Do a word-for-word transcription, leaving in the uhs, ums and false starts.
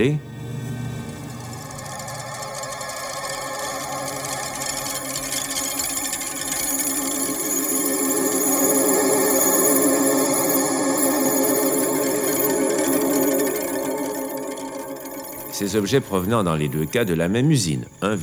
Ces objets provenant dans les deux cas de la même usine, un